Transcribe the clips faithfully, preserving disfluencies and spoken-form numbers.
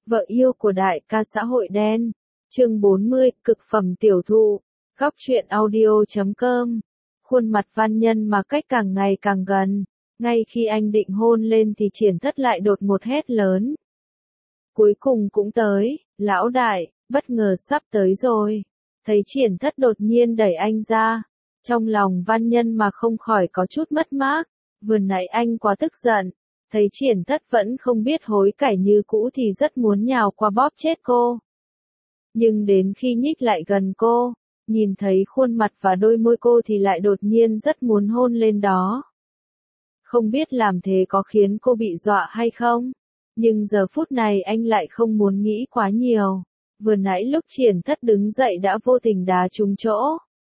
Vợ yêu của đại ca xã hội đen. Chương bốn mươi, cực phẩm tiểu thụ. Góc truyện audio chấm com. Khuôn mặt Văn Nhân mà cách càng ngày càng gần. Ngay khi anh định hôn lên thì Triển Thất lại đột ngột hét lớn. Cuối cùng cũng tới, lão đại, bất ngờ sắp tới rồi. Thấy Triển Thất đột nhiên đẩy anh ra. Trong lòng Văn Nhân mà không khỏi có chút mất mát. Vừa nãy anh quá tức giận. Thấy Triển Thất vẫn không biết hối cải như cũ thì rất muốn nhào qua bóp chết cô. Nhưng đến khi nhích lại gần cô, nhìn thấy khuôn mặt và đôi môi cô thì lại đột nhiên rất muốn hôn lên đó. Không biết làm thế có khiến cô bị dọa hay không? Nhưng giờ phút này anh lại không muốn nghĩ quá nhiều. Vừa nãy lúc Triển Thất đứng dậy đã vô tình đá trúng chỗ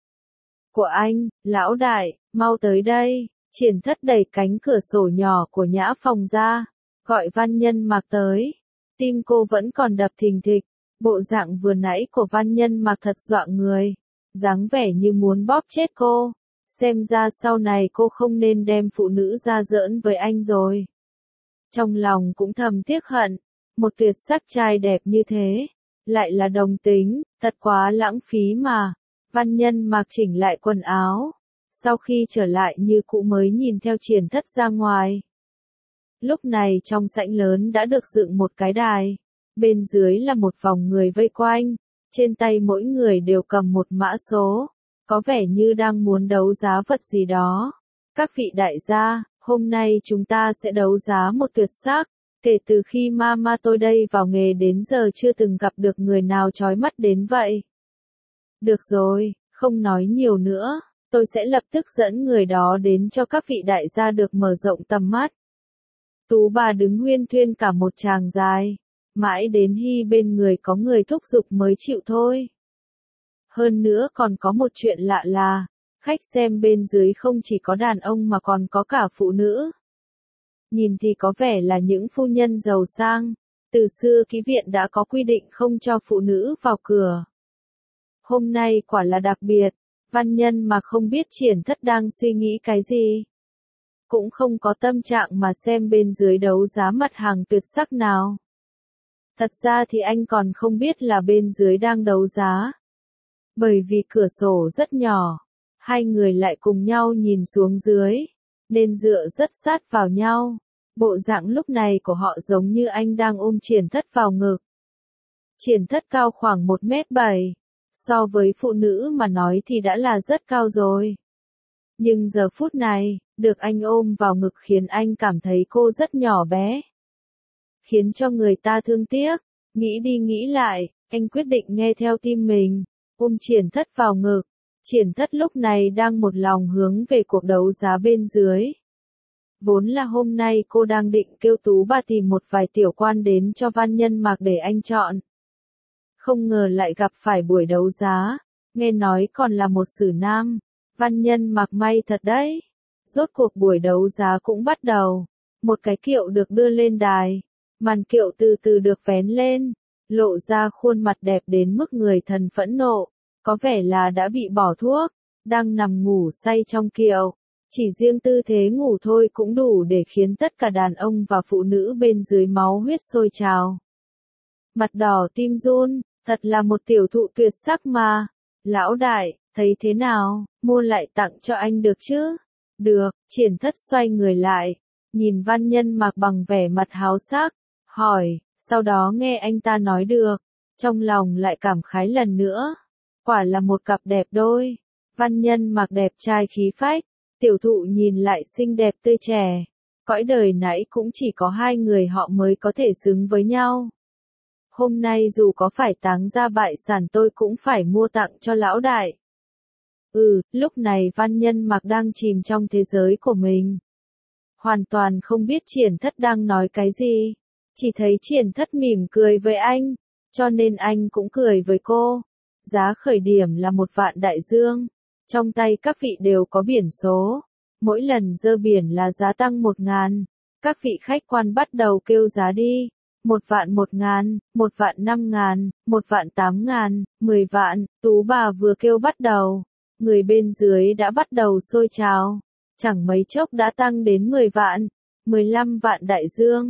của anh. Lão đại, mau tới đây. Triển Thất đẩy cánh cửa sổ nhỏ của nhã phòng ra, gọi Văn Nhân Mạc tới. Tim cô vẫn còn đập thình thịch, bộ dạng vừa nãy của Văn Nhân Mạc thật dọa người, dáng vẻ như muốn bóp chết cô. Xem ra sau này cô không nên đem phụ nữ ra giỡn với anh rồi. Trong lòng cũng thầm tiếc hận, một tuyệt sắc trai đẹp như thế, lại là đồng tính, thật quá lãng phí mà. Văn Nhân Mạc chỉnh lại quần áo. Sau khi trở lại như cũ mới nhìn theo Triển Thất ra ngoài. Lúc này trong sảnh lớn đã được dựng một cái đài. Bên dưới là một vòng người vây quanh. Trên tay mỗi người đều cầm một mã số. Có vẻ như đang muốn đấu giá vật gì đó. Các vị đại gia, hôm nay chúng ta sẽ đấu giá một tuyệt sắc. Kể từ khi mama tôi đây vào nghề đến giờ chưa từng gặp được người nào chói mắt đến vậy. Được rồi, không nói nhiều nữa. Tôi sẽ lập tức dẫn người đó đến cho các vị đại gia được mở rộng tầm mắt. Tú bà đứng huyên thuyên cả một tràng dài. Mãi đến khi bên người có người thúc giục mới chịu thôi. Hơn nữa còn có một chuyện lạ là, khách xem bên dưới không chỉ có đàn ông mà còn có cả phụ nữ. Nhìn thì có vẻ là những phu nhân giàu sang. Từ xưa ký viện đã có quy định không cho phụ nữ vào cửa. Hôm nay quả là đặc biệt. Văn Nhân mà không biết Triển Thất đang suy nghĩ cái gì. Cũng không có tâm trạng mà xem bên dưới đấu giá mặt hàng tuyệt sắc nào. Thật ra thì anh còn không biết là bên dưới đang đấu giá. Bởi vì cửa sổ rất nhỏ, hai người lại cùng nhau nhìn xuống dưới, nên dựa rất sát vào nhau. Bộ dạng lúc này của họ giống như anh đang ôm Triển Thất vào ngực. Triển Thất cao khoảng một mét bảy. So với phụ nữ mà nói thì đã là rất cao rồi. Nhưng giờ phút này, được anh ôm vào ngực khiến anh cảm thấy cô rất nhỏ bé. Khiến cho người ta thương tiếc. Nghĩ đi nghĩ lại, anh quyết định nghe theo tim mình, ôm Triển Thất vào ngực. Triển Thất lúc này đang một lòng hướng về cuộc đấu giá bên dưới. Vốn là hôm nay cô đang định kêu Tú bà tìm một vài tiểu quan đến cho Văn Nhân Mạc để anh chọn. Không ngờ lại gặp phải buổi đấu giá, nghe nói còn là một sử nam. Văn Nhân Mạc may thật đấy. Rốt cuộc buổi đấu giá cũng bắt đầu. Một cái kiệu được đưa lên đài. Màn kiệu từ từ được vén lên, lộ ra khuôn mặt đẹp đến mức người thần phẫn nộ. Có vẻ là đã bị bỏ thuốc, đang nằm ngủ say trong kiệu. Chỉ riêng tư thế ngủ thôi cũng đủ để khiến tất cả đàn ông và phụ nữ bên dưới máu huyết sôi trào. Mặt đỏ tim run. Thật là một tiểu thụ tuyệt sắc mà. Lão đại, thấy thế nào, mua lại tặng cho anh được chứ? Được. Triển Thất xoay người lại, nhìn Văn Nhân Mạc bằng vẻ mặt háo sắc, hỏi, sau đó nghe anh ta nói được, trong lòng lại cảm khái lần nữa. Quả là một cặp đẹp đôi. Văn Nhân Mạc đẹp trai khí phách, tiểu thụ nhìn lại xinh đẹp tươi trẻ. Cõi đời nãy cũng chỉ có hai người họ mới có thể xứng với nhau. Hôm nay dù có phải táng ra bại sản tôi cũng phải mua tặng cho lão đại. Ừ, lúc này Văn Nhân Mạc đang chìm trong thế giới của mình. Hoàn toàn không biết Triển Thất đang nói cái gì. Chỉ thấy Triển Thất mỉm cười với anh, cho nên anh cũng cười với cô. Giá khởi điểm là một vạn đại dương. Trong tay các vị đều có biển số. Mỗi lần dơ biển là giá tăng một ngàn. Các vị khách quan bắt đầu kêu giá đi. Một vạn một ngàn, một vạn năm ngàn, một vạn tám ngàn, mười vạn. Tú bà vừa kêu bắt đầu, người bên dưới đã bắt đầu sôi trào. Chẳng mấy chốc đã tăng đến mười vạn, mười lăm vạn đại dương.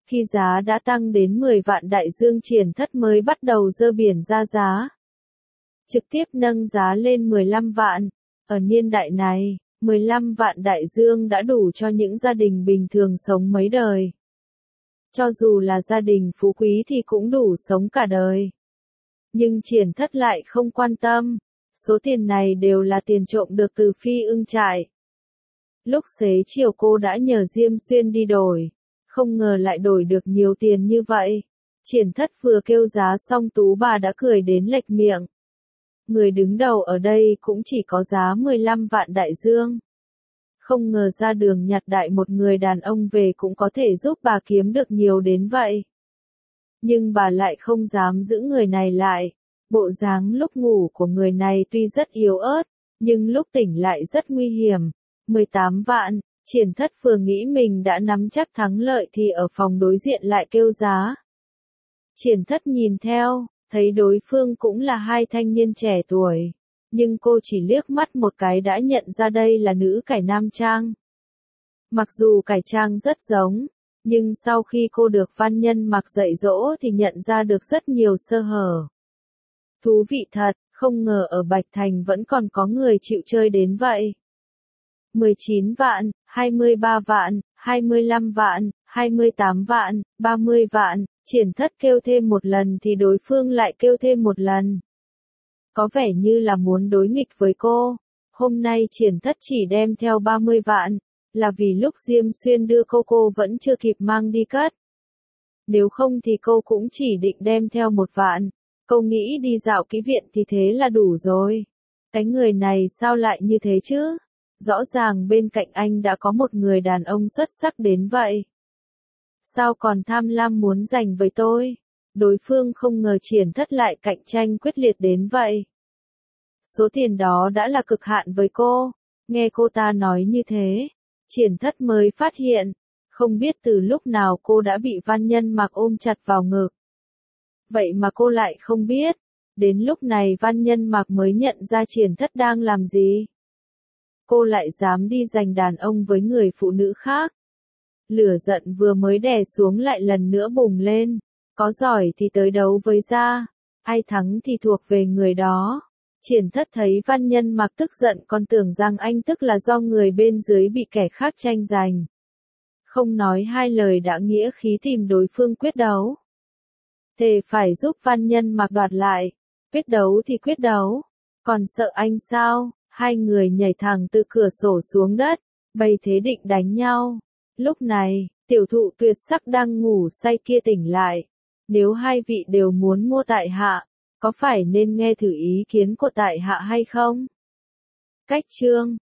Khi giá đã tăng đến mười vạn đại dương, Triển Thất mới bắt đầu dơ biển ra giá. Trực tiếp nâng giá lên mười lăm vạn. Ở niên đại này, mười lăm vạn đại dương đã đủ cho những gia đình bình thường sống mấy đời. Cho dù là gia đình phú quý thì cũng đủ sống cả đời. Nhưng Triển Thất lại không quan tâm. Số tiền này đều là tiền trộm được từ Phi Ưng trại. Lúc xế chiều cô đã nhờ Diêm Xuyên đi đổi. Không ngờ lại đổi được nhiều tiền như vậy. Triển Thất vừa kêu giá xong Tú bà đã cười đến lệch miệng. Người đứng đầu ở đây cũng chỉ có giá mười lăm vạn đại dương. Không ngờ ra đường nhặt đại một người đàn ông về cũng có thể giúp bà kiếm được nhiều đến vậy. Nhưng bà lại không dám giữ người này lại. Bộ dáng lúc ngủ của người này tuy rất yếu ớt, nhưng lúc tỉnh lại rất nguy hiểm. mười tám vạn, Triển Thất vừa nghĩ mình đã nắm chắc thắng lợi thì ở phòng đối diện lại kêu giá. Triển Thất nhìn theo, thấy đối phương cũng là hai thanh niên trẻ tuổi. Nhưng cô chỉ liếc mắt một cái đã nhận ra đây là nữ cải nam trang. Mặc dù cải trang rất giống, nhưng sau khi cô được văn nhân mặc dạy dỗ thì nhận ra được rất nhiều sơ hở. Thú vị thật, không ngờ ở Bạch Thành vẫn còn có người chịu chơi đến vậy. mười chín vạn, hai mươi ba vạn, hai mươi lăm vạn, hai mươi tám vạn, ba mươi vạn, Triển Thất kêu thêm một lần thì đối phương lại kêu thêm một lần. Có vẻ như là muốn đối nghịch với cô. Hôm nay Triển Thất chỉ đem theo ba mươi vạn, là vì lúc Diêm Xuyên đưa cô cô vẫn chưa kịp mang đi cất. Nếu không thì cô cũng chỉ định đem theo một vạn. Cô nghĩ đi dạo ký viện thì thế là đủ rồi. Cái người này sao lại như thế chứ? Rõ ràng bên cạnh anh đã có một người đàn ông xuất sắc đến vậy. Sao còn tham lam muốn giành với tôi? Đối phương không ngờ Triển Thất lại cạnh tranh quyết liệt đến vậy. Số tiền đó đã là cực hạn với cô. Nghe cô ta nói như thế, Triển Thất mới phát hiện, không biết từ lúc nào cô đã bị văn nhân mặc ôm chặt vào ngực. Vậy mà cô lại không biết. Đến lúc này văn nhân mặc mới nhận ra Triển Thất đang làm gì. Cô lại dám đi giành đàn ông với người phụ nữ khác. Lửa giận vừa mới đè xuống lại lần nữa bùng lên. Có giỏi thì tới đấu với gia. Ai thắng thì thuộc về người đó. Triển Thất thấy văn nhân mặc tức giận còn tưởng rằng anh tức là do người bên dưới bị kẻ khác tranh giành. Không nói hai lời đã nghĩa khí tìm đối phương quyết đấu. Thề phải giúp văn nhân mặc đoạt lại. Quyết đấu thì quyết đấu. Còn sợ anh sao? Hai người nhảy thẳng từ cửa sổ xuống đất. Bày thế định đánh nhau. Lúc này, tiểu thụ tuyệt sắc đang ngủ say kia tỉnh lại. Nếu hai vị đều muốn mua tại hạ, có phải nên nghe thử ý kiến của tại hạ hay không? Cách chương